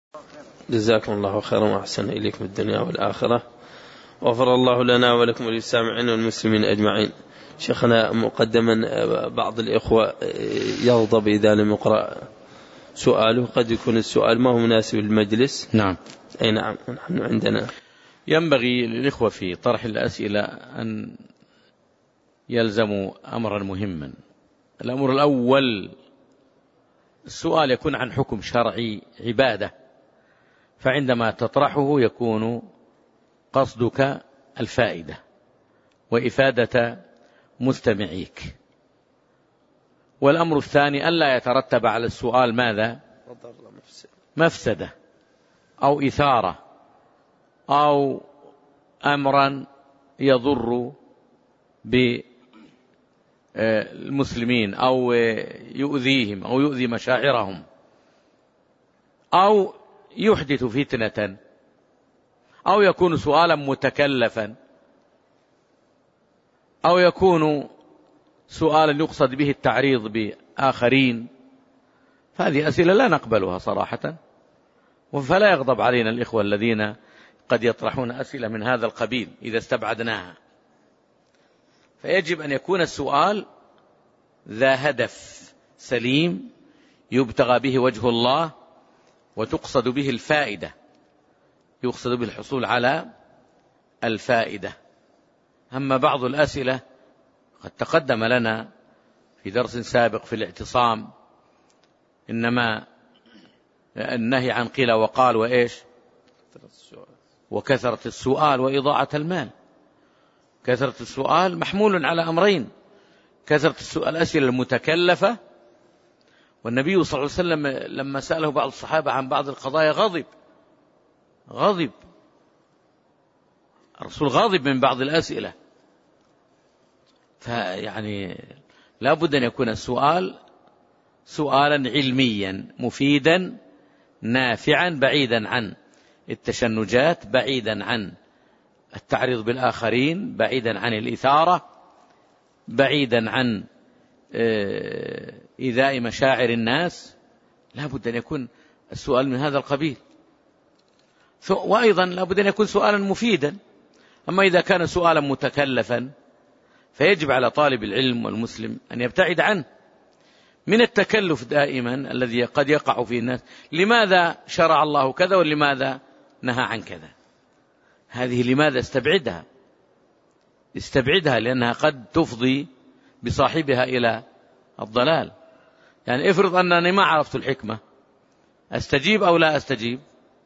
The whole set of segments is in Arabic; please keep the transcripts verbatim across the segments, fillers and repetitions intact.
جزاكم الله خيرا وأحسن إليكم الدنيا والآخرة، وغفر الله لنا ولكم وللسامعين والمسلمين أجمعين. شيخنا، مقدما بعض الإخوة يغضب إذا لم يقرأ سؤاله، قد يكون السؤال ما هو مناسب للمجلس. نعم. أي نعم، نحن عندنا ينبغي للإخوة في طرح الأسئلة أن يلزموا أمرا مهما. الأمر الأول، السؤال يكون عن حكم شرعي عبادة، فعندما تطرحه يكون قصدك الفائدة وإفادة مستمعيك. والأمر الثاني ألا يترتب على السؤال ماذا؟ مفسدة أو إثارة أو أمرا يضر بالمسلمين أو يؤذيهم أو يؤذي مشاعرهم أو يحدث فتنة أو يكون سؤالا متكلفا أو يكون سؤالا يقصد به التعريض بآخرين. فهذه أسئلة لا نقبلها صراحة، فلا يغضب علينا الإخوة الذين قد يطرحون أسئلة من هذا القبيل إذا استبعدناها. فيجب أن يكون السؤال ذا هدف سليم يبتغى به وجه الله وتقصد به الفائدة، يقصد به الحصول على الفائدة. أما بعض الأسئلة قد تقدم لنا في درس سابق في الاعتصام إنما النهي عن قيل وقال وإيش وكثرة السؤال وإضاعة المال. كثرة السؤال محمول على أمرين: كثرة السؤال الأسئلة المتكلفة، والنبي صلى الله عليه وسلم لما سأله بعض الصحابة عن بعض القضايا غضب غضب الرسول غاضب من بعض الأسئلة. فيعني لا بد أن يكون السؤال سؤالا علميا مفيدا نافعا، بعيدا عن التشنجات، بعيدا عن التعريض بالآخرين، بعيدا عن الإثارة، بعيدا عن إيذاء مشاعر الناس. لا بد أن يكون السؤال من هذا القبيل. وأيضا لا بد أن يكون سؤالا مفيدا. أما إذا كان سؤالا متكلفا فيجب على طالب العلم والمسلم أن يبتعد عنه من التكلف دائما الذي قد يقع فيه الناس: لماذا شرع الله كذا ولماذا نهى عن كذا؟ هذه لماذا استبعدها استبعدها لأنها قد تفضي بصاحبها إلى الضلال. يعني افرض أنني ما عرفت الحكمة، أستجيب أو لا أستجيب؟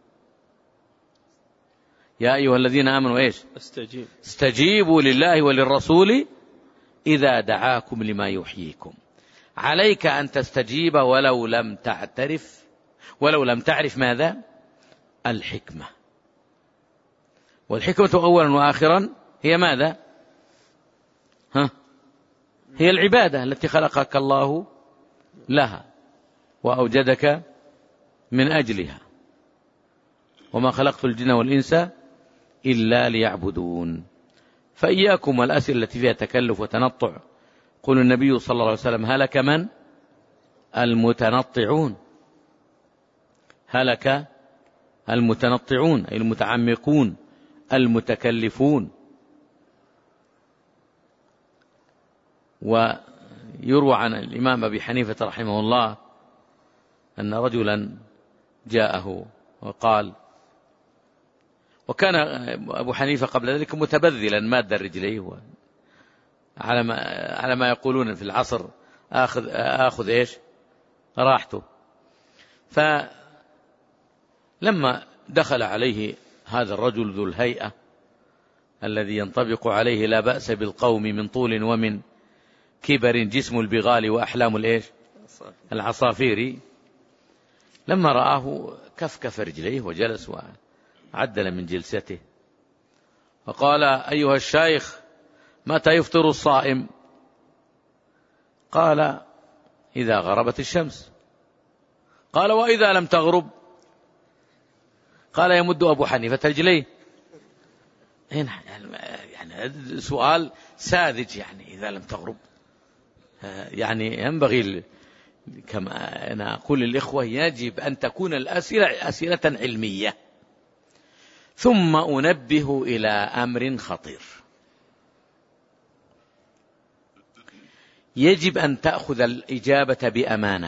يا أيها الذين آمنوا إيش؟ استجيب. استجيبوا لله وللرسول إذا دعاكم لما يحييكم. عليك أن تستجيب ولو لم تعترف ولو لم تعرف ماذا؟ الحكمة. والحكمة أولا وآخرا هي ماذا؟ ها؟ هي العبادة التي خلقك الله لها وأوجدك من أجلها، وما خلقت الجن والإنس إلا ليعبدون. فإياكم والأسئلة التي فيها تكلف وتنطع. قول النبي صلى الله عليه وسلم: هلك من؟ المتنطعون. هلك المتنطعون أي المتعمقون المتكلفون. ويروى عن الإمام أبي حنيفة رحمه الله أن رجلا جاءه وقال، وكان أبو حنيفة قبل ذلك متبذلا ماد رجليه على ما على ما يقولون في العصر آخذ آخذ إيش راحته. فلما دخل عليه هذا الرجل ذو الهيئة الذي ينطبق عليه لا بأس بالقوم من طول ومن كبر جسم البغال وأحلام الإيش العصافير، لما رآه كفكف رجليه وجلس وعدل من جلسته وقال: أيها الشيخ، متى يفطر الصائم؟ قال: إذا غربت الشمس. قال: وإذا لم تغرب؟ قال: يمد أبو حنيفة رجليه. يعني سؤال ساذج، يعني إذا لم تغرب، يعني ينبغي كما أنا أقول للإخوة يجب أن تكون الأسئلة أسئلة علمية. ثم أنبه إلى أمر خطير، يجب أن تأخذ الإجابة بأمانة،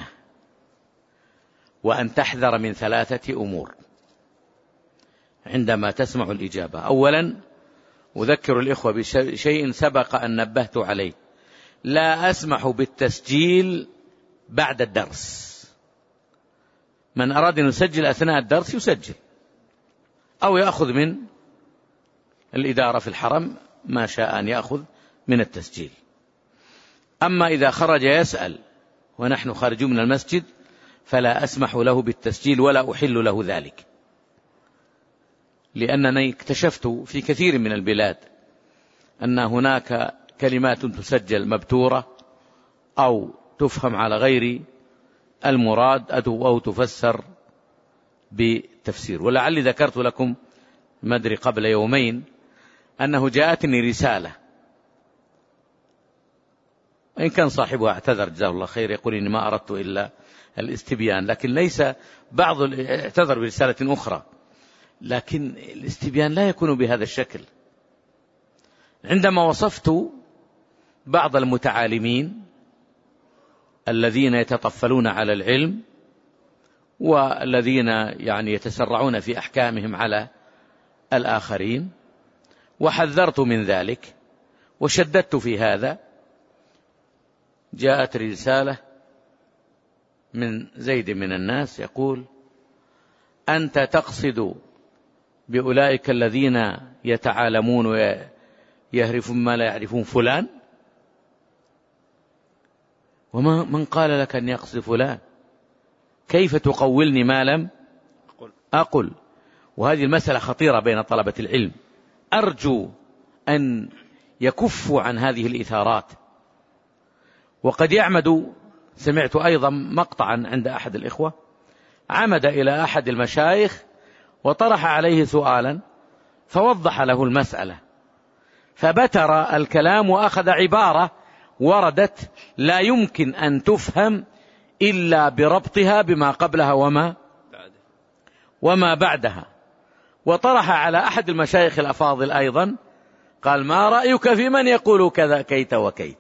وأن تحذر من ثلاثة أمور عندما تسمع الإجابة. أولا، أذكر الإخوة بشيء سبق أن نبهت عليه: لا أسمح بالتسجيل بعد الدرس. من أراد أن يسجل أثناء الدرس يسجل، أو يأخذ من الإدارة في الحرم ما شاء أن يأخذ من التسجيل. أما إذا خرج يسأل ونحن خارجون من المسجد فلا أسمح له بالتسجيل ولا أحل له ذلك، لأنني اكتشفت في كثير من البلاد أن هناك كلمات تسجل مبتورة أو تفهم على غير المراد أو تفسر بتفسير. ولعلي ذكرت لكم مدري قبل يومين أنه جاءتني رسالة، وإن كان صاحبها اعتذر جزاه الله خير، يقول إني ما أردت إلا الاستبيان، لكن ليس بعض اعتذر برسالة أخرى، لكن الاستبيان لا يكون بهذا الشكل. عندما وصفت بعض المتعالمين الذين يتطفلون على العلم والذين يعني يتسرعون في أحكامهم على الآخرين، وحذرت من ذلك وشددت في هذا، جاءت رسالة من زيد من الناس يقول: أنت تقصد بأولئك الذين يتعالمون ويهرفون ما لا يعرفون فلان؟ وما من قال لك أن يقصد فلان؟ كيف تقولني ما لم أقل؟ وهذه المسألة خطيرة بين طلبة العلم، أرجو أن يكفوا عن هذه الإثارات. وقد يعمد، سمعت أيضا مقطعا عند أحد الإخوة عمد إلى أحد المشايخ وطرح عليه سؤالا فوضح له المسألة، فبتر الكلام وأخذ عبارة وردت لا يمكن أن تفهم إلا بربطها بما قبلها وما وما بعدها، وطرح على أحد المشايخ الأفاضل أيضا قال: ما رأيك في من يقول كذا كيت وكيت؟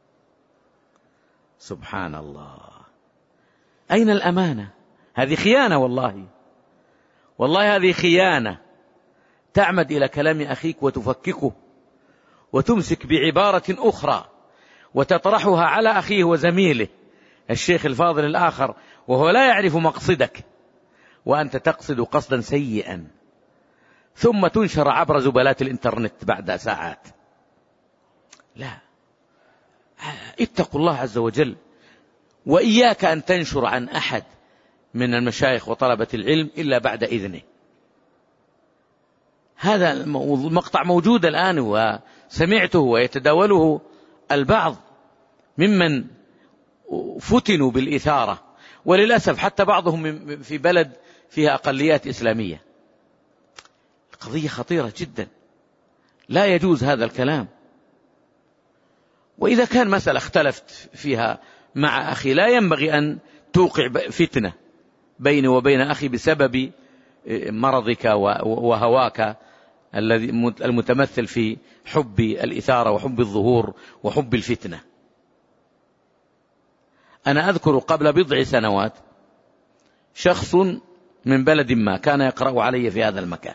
سبحان الله، أين الأمانة؟ هذه خيانة، والله والله هذه خيانة. تعمد إلى كلام أخيك وتفككه وتمسك بعبارة أخرى وتطرحها على أخيه وزميله الشيخ الفاضل الآخر وهو لا يعرف مقصدك، وأنت تقصد قصدا سيئا، ثم تنشر عبر زبالات الإنترنت بعد ساعات. لا، اتقوا الله عز وجل، وإياك أن تنشر عن أحد من المشايخ وطلبة العلم إلا بعد إذنه. هذا المقطع موجود الآن وسمعته ويتداوله البعض ممن فتنوا بالإثارة، وللأسف حتى بعضهم في بلد فيها أقليات إسلامية. قضية خطيرة جدا، لا يجوز هذا الكلام. وإذا كان مسألة اختلفت فيها مع أخي لا ينبغي أن توقع فتنة بيني وبين أخي بسبب مرضك وهواك الذي المتمثل في حب الإثارة وحب الظهور وحب الفتنة. أنا أذكر قبل بضع سنوات شخص من بلد ما كان يقرأ علي في هذا المكان،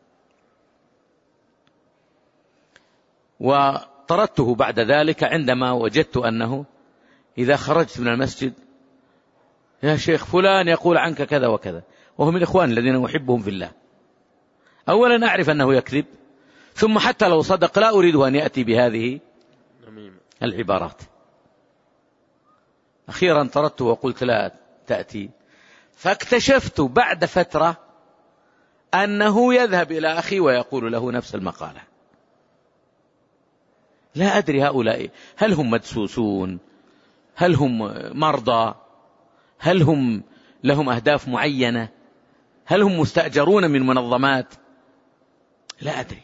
وطردته بعد ذلك عندما وجدت أنه إذا خرجت من المسجد: يا شيخ فلان يقول عنك كذا وكذا، وهم الإخوان الذين أحبهم في الله. أولا أعرف أنه يكذب، ثم حتى لو صدق لا أريده أن يأتي بهذه العبارات. أخيرا طردته وقلت: لا تأتي. فاكتشفت بعد فترة أنه يذهب إلى أخي ويقول له نفس المقالة. لا أدري هؤلاء هل هم مدسوسون، هل هم مرضى، هل هم لهم أهداف معينة، هل هم مستأجرون من منظمات؟ لا أدري.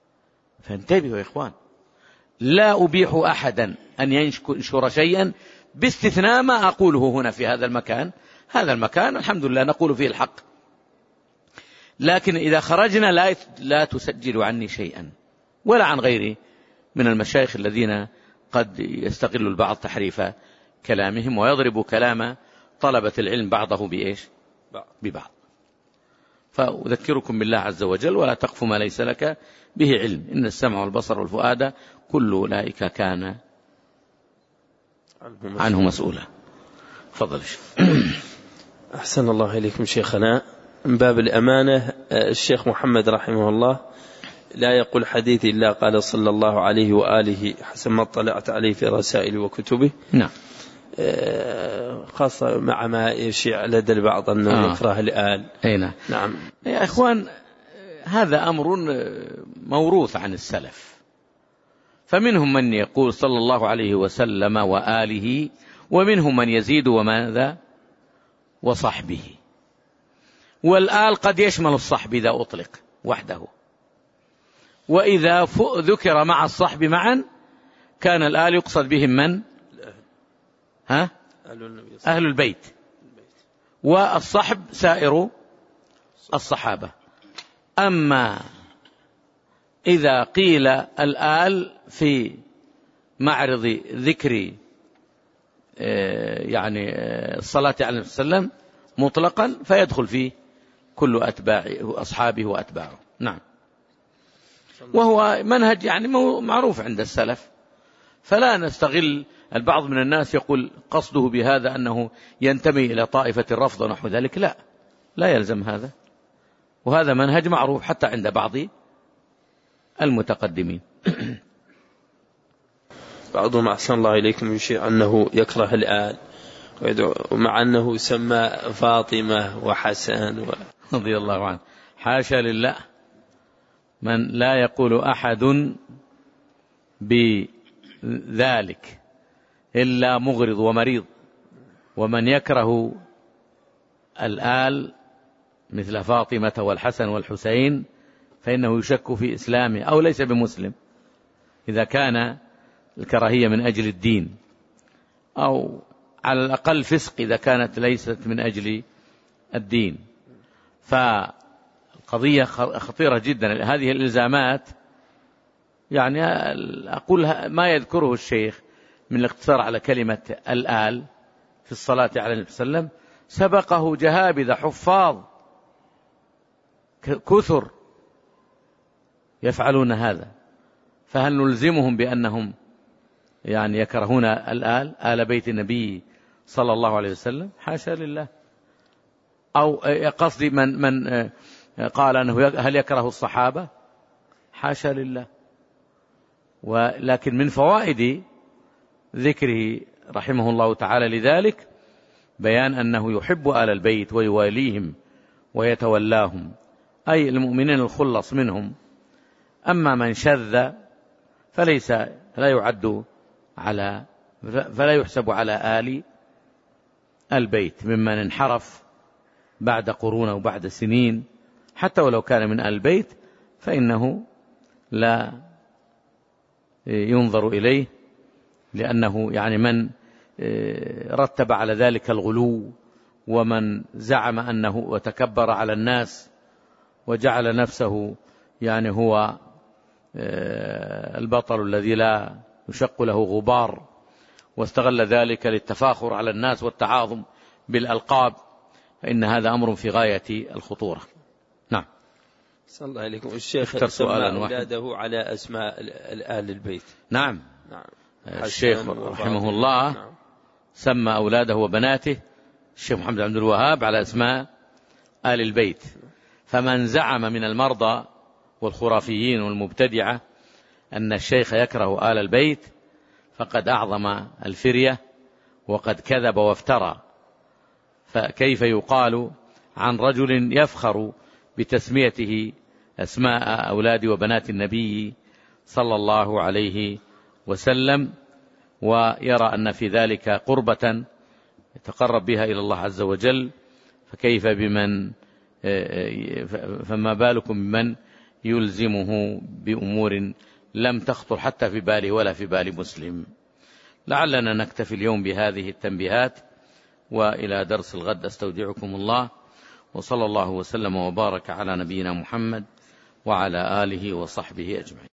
فانتبهوا يا إخوان، لا أبيح أحدا أن ينشر شيئا باستثناء ما أقوله هنا في هذا المكان. هذا المكان الحمد لله نقول فيه الحق، لكن إذا خرجنا لا لا تسجل عني شيئا ولا عن غيري من المشايخ الذين قد يستغل البعض تحريف كلامهم ويضرب كلام طلبة العلم بعضه بإيش ببعض. فأذكركم بالله عز وجل: ولا تقف ما ليس لك به علم، إن السمع والبصر والفؤاد كل أولئك كان عنه مسؤولا. فضل. أحسن الله إليكم شيخنا. من باب الأمانة، الشيخ محمد رحمه الله لا يقول حديث إلا قال صلى الله عليه وآله حسب ما اطلعت عليه في رسائل وكتبه. نعم. خاصة مع ما يشيع لدى البعض أنه آه. يكره الآل. أين؟ نعم يا إخوان، هذا أمر موروث عن السلف، فمنهم من يقول صلى الله عليه وسلم وآله، ومنهم من يزيد وماذا وصحبه. والآل قد يشمل الصحب إذا أطلق وحده، وإذا ذكر مع الصحب معا كان الآل يقصد بهم من؟ ها؟ أهل البيت، والصحب سائر الصحابة. أما إذا قيل الآل في معرض ذكر يعني الصلاة عليه وسلم مطلقا فيدخل فيه كل أتباع أصحابه وأتباعه. نعم. وهو منهج يعني معروف عند السلف، فلا نستغل. البعض من الناس يقول قصده بهذا أنه ينتمي إلى طائفة الرفض ونحو ذلك. لا، لا يلزم هذا، وهذا منهج معروف حتى عند بعض المتقدمين. بعضهم أحسن الله إليكم يشير أنه يكره الآل، ومع أنه سمى فاطمة وحسن و... رضي الله عنه. حاشا لله، من لا يقول أحد بذلك إلا مغرض ومريض. ومن يكره الآل مثل فاطمة والحسن والحسين فإنه يشك في إسلامه أو ليس بمسلم، إذا كان الكراهية من أجل الدين، أو على الأقل فسق إذا كانت ليست من أجل الدين. فالقضية خطيرة جدا. هذه الإلزامات يعني أقول ما يذكره الشيخ من الاقتصار على كلمة الآل في الصلاة على النبي صلى الله عليه وسلم سبقه جهابذ حفاظ كثر يفعلون هذا، فهل نلزمهم بأنهم يعني يكرهون الآل آل بيت النبي صلى الله عليه وسلم؟ حاشا لله. أو قصدي من من قال أنه هل يكره الصحابة؟ حاشا لله. ولكن من فوائد ذكره رحمه الله تعالى لذلك بيان أنه يحب آل البيت ويواليهم ويتولاهم، أي المؤمنين الخلص منهم. أما من شذ فليس لا يعد على فلا يحسب على آل البيت ممن انحرف بعد قرون وبعد سنين، حتى ولو كان من آل البيت فإنه لا ينظر إليه، لأنه يعني من رتب على ذلك الغلو، ومن زعم أنه وتكبر على الناس وجعل نفسه يعني هو البطل الذي لا يشق له غبار، واستغل ذلك للتفاخر على الناس والتعاظم بالألقاب، فإن هذا أمر في غاية الخطورة. نعم. صلى الله عليكم. الشيخ سمى أولاده على أسماء الآل البيت. نعم. نعم. الشيخ رحمه الله نعم. سمى أولاده وبناته الشيخ محمد عبد الوهاب على أسماء آل البيت. فمن زعم من المرضى والخرافيين والمبتدعة أن الشيخ يكره آل البيت فقد أعظم الفرية وقد كذب وافترى. فكيف يقال عن رجل يفخر بتسميته أسماء أولاد وبنات النبي صلى الله عليه وسلم، ويرى أن في ذلك قربة يتقرب بها إلى الله عز وجل، فكيف بمن فما بالكم بمن يلزمه بأمور لم تخطر حتى في باله ولا في بال مسلم. لعلنا نكتفي اليوم بهذه التنبيهات، وإلى درس الغد أستودعكم الله، وصلى الله وسلم وبارك على نبينا محمد وعلى آله وصحبه أجمعين.